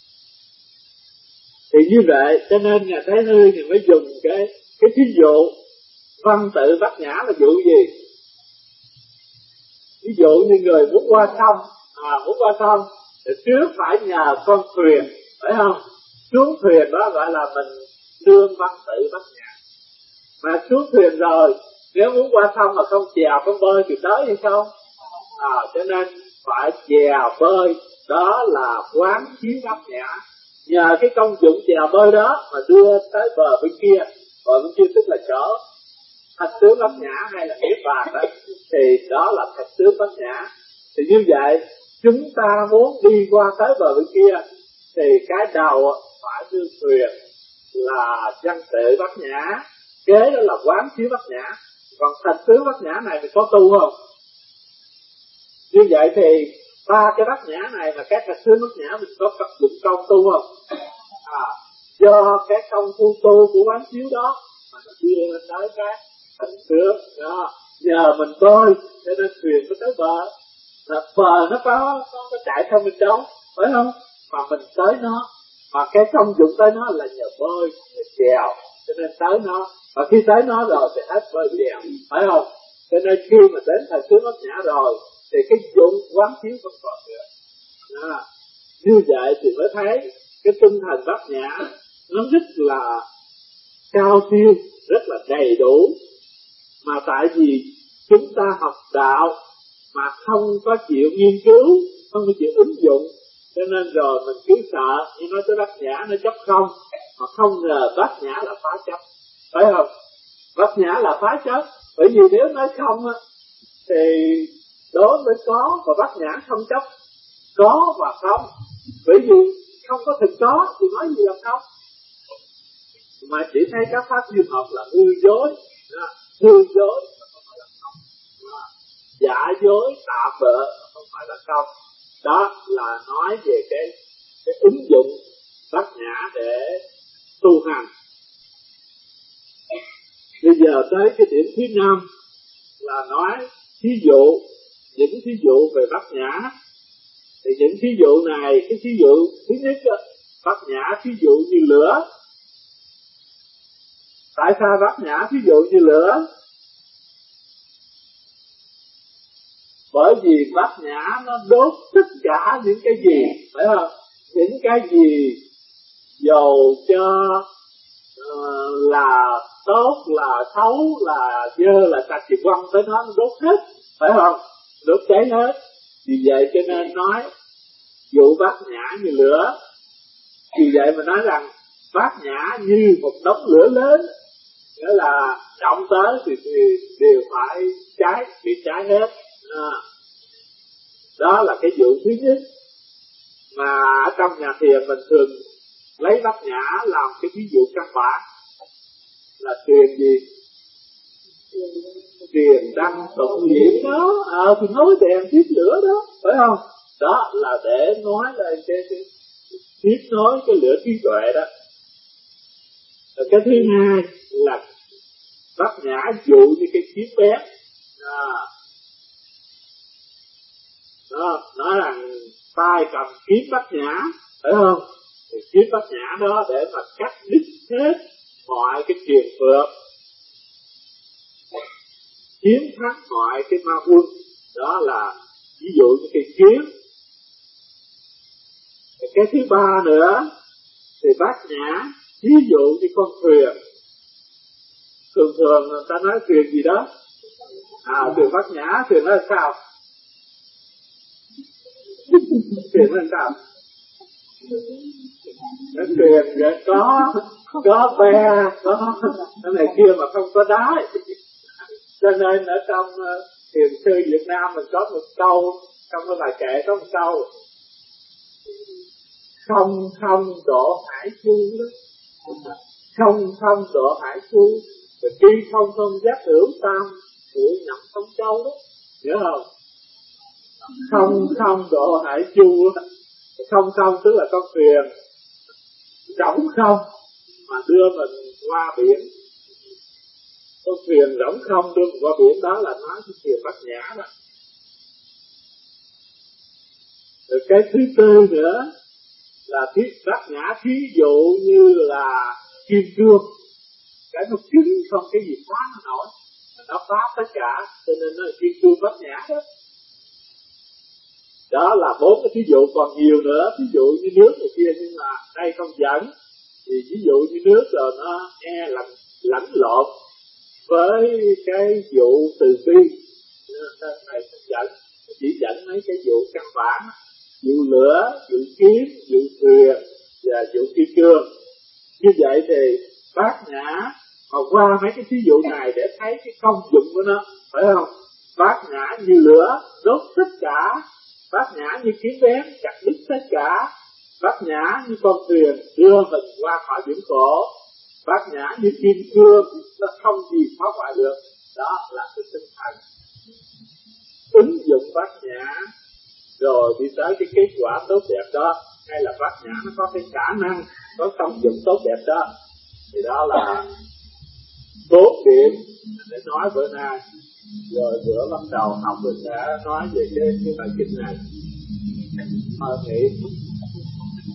Thì như vậy cho nên nhà Thế Hư thì mới dùng cái cái thí dụ văn tự bát nhã là dụ gì? Ví dụ như người muốn qua sông, à, muốn qua sông thì trước phải nhờ con thuyền, phải không? Xuống thuyền đó gọi là mình đương văn tự bát nhã. Mà xuống thuyền rồi, nếu muốn qua sông mà không chèo không bơi thì tới hay không? À, cho nên phải chèo bơi, đó là quán chiếu bát nhã. Nhờ cái công dụng chèo bơi đó mà đưa tới bờ bên kia. Bờ bên kia tức là chỗ thật tướng bát nhã hay là niết bàn đó, thì đó là thật tướng bát nhã. Thì như vậy chúng ta muốn đi qua tới bờ bên kia thì cái đầu phải đưa thuyền là văn tự bát nhã, kế đó là quán chiếu bát nhã. Còn thật tướng bát nhã này thì có tu không? Như vậy thì ba cái bát nhã này mà cái thật tướng bát nhã mình có tập dụng công tu không? À, do cái công phu tu của quán chiếu đó mà nó đưa tới cái thật tướng đó. Nhờ mình bơi cho nên thuyền nó tới bờ, là bờ nó có có, có chạy theo mình đâu, phải không? Mà mình tới nó, mà cái công dụng tới nó là nhờ bơi, nhờ chèo, cho nên tới nó. Và khi tới nó rồi thì hết bơi chèo, phải không? Cho nên khi mà đến thật tướng bát nhã rồi thì cái dụng quán chiếu không còn nữa. Đó. Như vậy thì mới thấy cái tinh thần bát nhã nó rất là cao siêu, rất là đầy đủ. Mà tại vì chúng ta học đạo mà không có chịu nghiên cứu, không có chịu ứng dụng, cho nên rồi mình cứ sợ, như nói tới bát nhã nó chấp không, mà không ngờ bát nhã là phá chấp, phải không? Bát nhã là phá chấp, bởi vì nếu nói không á thì đối với có và bát nhã không chấp, có và không, bởi vì không có thực có thì nói gì là không, mà chỉ thấy các pháp duyên hợp là hư dối, hư dối không phải là không, giả dối tạm bợ không phải là không. Đó là nói về cái cái ứng dụng bát nhã để tu hành. Bây giờ tới cái điểm thứ năm là nói thí dụ, những thí dụ về bát nhã. Thì những thí dụ này, cái thí dụ thứ nhất đó, bát nhã thí dụ như lửa. Tại sao bát nhã thí dụ như lửa? Bởi vì bát nhã nó đốt tất cả những cái gì, phải không? Những cái gì dầu cho uh, là tốt, là xấu, là dơ, là sạch thì quăng tới nó, nó đốt hết, phải không? Đốt cháy hết. Vì vậy cho nên nói dụ bát nhã như lửa. Vì vậy mà nói rằng bát nhã như một đống lửa lớn, nghĩa là động tới thì, thì đều phải cháy, bị cháy hết. À, đó là cái dụ thứ nhất mà ở trong nhà thiền mình thường lấy bát nhã làm cái ví dụ căn bản. Là truyền gì? Truyền đăng tụng niệm đó, à, thì nói đèn tiếp lửa đó, phải không? Đó là để nói lên cái, cái tiếp nối cái lửa trí tuệ đó. Rồi cái thứ hai là bát nhã dụ như cái kiếm bén. À, đó, nói rằng tay cầm kiếm bát nhã, phải không? Thì kiếm bát nhã đó để mà cắt đứt hết mọi cái triền phượng, chiến thắng mọi cái ma quân. Đó là ví dụ như cái kiếm. Cái thứ ba nữa thì bát nhã ví dụ như con thuyền. Thường thường người ta nói thuyền gì đó, à thuyền bát nhã, thuyền nó là sao? Thuyền nó là sao? Cái thuyền có có be, có cái này kia mà không có đá. Cho nên ở trong uh, thiền sư Việt Nam mình có một câu, trong cái bài kệ có một câu: không không độ hải chu đó, không không độ hải chu, rồi khi không không giác hữu tam mũi nhậm không châu đó, nhớ không? Không không độ hải chu, không không tức là con thuyền rỗng không mà đưa mình qua biển. Con thuyền rỗng không đưa mình qua biển, đó là nói cái thuyền bát nhã đó. Rồi cái thứ tư nữa là thí bát nhã thí dụ như là kim cương, cái nó cứng không cái gì phá nó nổi, nó phá tất cả, cho nên nó là kim cương bát nhã đó. Đó là bốn cái thí dụ, còn nhiều nữa, thí dụ như nước này kia, nhưng mà đây không dẫn. Thì ví dụ như nước rồi nó nghe lẫn lẫn lộn với cái vụ từ bi, nên này không dẫn, chỉ dẫn mấy cái vụ căn bản, vụ lửa, vụ kiếm, vụ thuyền và vụ kim cương. Như vậy thì bát nhã mà qua mấy cái thí dụ này để thấy cái công dụng của nó, phải không? Bát nhã như lửa đốt tất cả, bát nhã như kiếm bén chặt đứt tất cả, bát nhã như con thuyền đưa mình qua khỏi biển khổ, bát nhã như kim cương nó không gì phá hoại được. Đó là cái tinh thần ứng dụng bát nhã rồi đi tới cái kết quả tốt đẹp đó, hay là bát nhã nó có cái khả năng, có công dụng tốt đẹp đó. Thì đó là bốn điểm để nói bữa nay. Rồi bữa bắt đầu học mình đã nói về cái, cái bài kinh này. Thôi nghĩ